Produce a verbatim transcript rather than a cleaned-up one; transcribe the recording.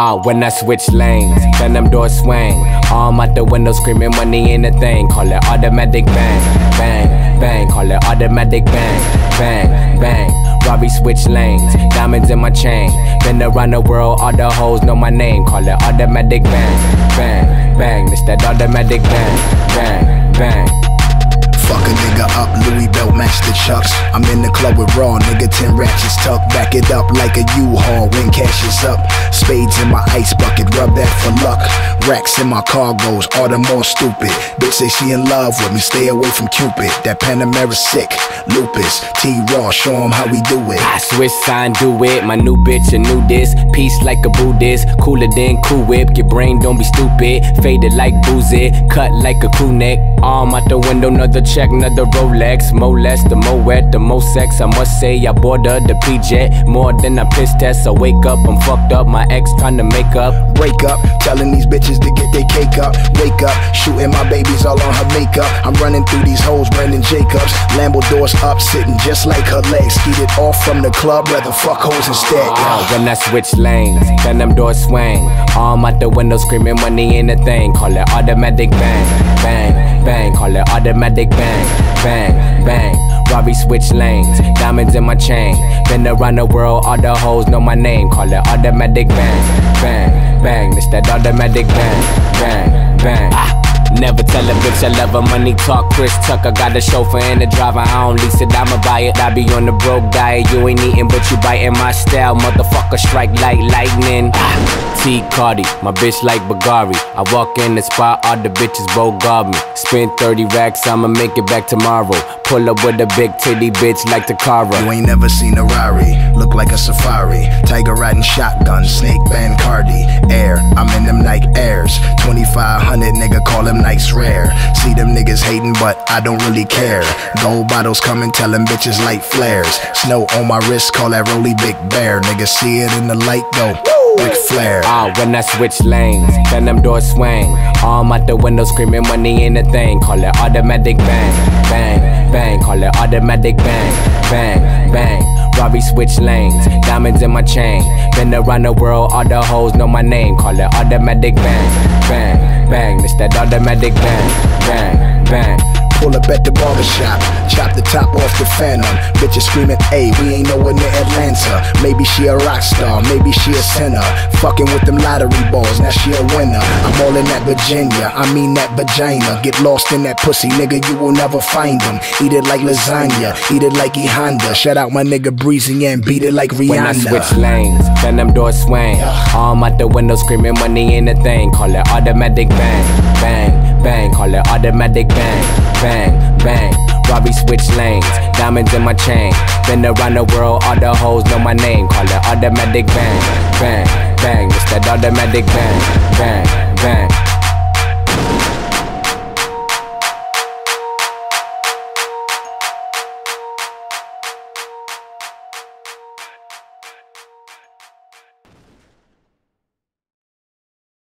Ah, when I switch lanes, then them doors swing. Arm out the window screaming money ain't a thing. Call it automatic bang, bang, bang. Call it automatic bang, bang, bang. Robbie switch lanes, diamonds in my chain. Been around the world, all the hoes know my name. Call it automatic bang, bang, bang. It's that automatic bang, bang, bang. Fuck a nigga up, Louis belt match the chucks. I'm in the club with raw, nigga, ten ratchets tucked. Back it up like a U-Haul when cash is up. Spades in my ice bucket, rub that for luck. Racks in my cargoes, all the more stupid. Bitch say she in love with me, stay away from Cupid. That Panamera sick, lupus, T-Raw, show him how we do it. I switch sign, do it, my new bitch, a new this. Peace like a Buddhist, cooler than Cool Whip. Your brain don't be stupid, faded like boozy. Cut like a crew neck, arm out the window, another check, another Rolex. More less, the more wet, the more sex. I must say I border the P-Jet more than a piss test. I wake up, I'm fucked up, my ex trying to make up. Break up, telling these bitches to get their cake up. Wake up, shooting my babies all on her makeup. I'm running through these hoes, Brandon Jacobs. Lambo doors up, sitting just like her legs. Skeeted off from the club, rather fuck hoes instead. Ah, when I switch lanes, then them doors swing. Arm out the window screaming money ain't a thing. Call it automatic bang, bang, bang. Call it automatic bang, bang, bang. Robbie switch lanes, diamonds in my chain. Been around the world, all the hoes know my name. Call it automatic bang, bang, bang. It's that automatic bang, bang, bang. Ah. Never tell a bitch I love her, money talk, Chris Tucker. Got a chauffeur and a driver, I don't lease it, I'ma buy it. I be on the broke diet, you ain't eating but you biting my style. Motherfucker strike like lightning. T Cardi, my bitch like Bagari. I walk in the spot, all the bitches bogart me. Spend thirty racks, I'ma make it back tomorrow. Pull up with a big titty bitch like Takara. You ain't never seen a Rari, look like a safari. Tiger riding shotgun, snake band Cardi. Air, I'm in them Nike Airs. twenty-five hundred, nigga, call them nice rare. See them niggas hating, but I don't really care. Gold bottles coming, tell them bitches light flares. Snow on my wrist, call that Rolly Big Bear. Niggas see it in the light, go Ric Flair. Ah, when I switch lanes, then them doors swing. Arm out the window screaming money ain't a thing. Call it automatic bang, bang, bang. Call it automatic bang, bang, bang. Robbie switch lanes, diamonds in my chain. Been around the world, all the hoes know my name. Call it automatic bang, bang, bang. It's that automatic bang, bang, bang. Pull up at the barbershop, chop the top off the Phantom. Bitches screaming, ayy, we ain't nowhere near Atlanta. Maybe she a rock star, maybe she a sinner. Fucking with them lottery balls, now she a winner. I'm all in that Virginia, I mean that vagina. Get lost in that pussy, nigga, you will never find them. Eat it like lasagna, eat it like E Honda. Shout out my nigga Breezy and beat it like Rihanna. When I switch lanes, then them doors swing. Arm out the window screaming money ain't a thing. Call it automatic bang, bang, bang. Call it automatic bang, bang, bang. Robbie switch lanes, diamonds in my chain. Been around the world, all the hoes know my name. Call it automatic bang, bang, bang. It's that automatic bang, bang, bang.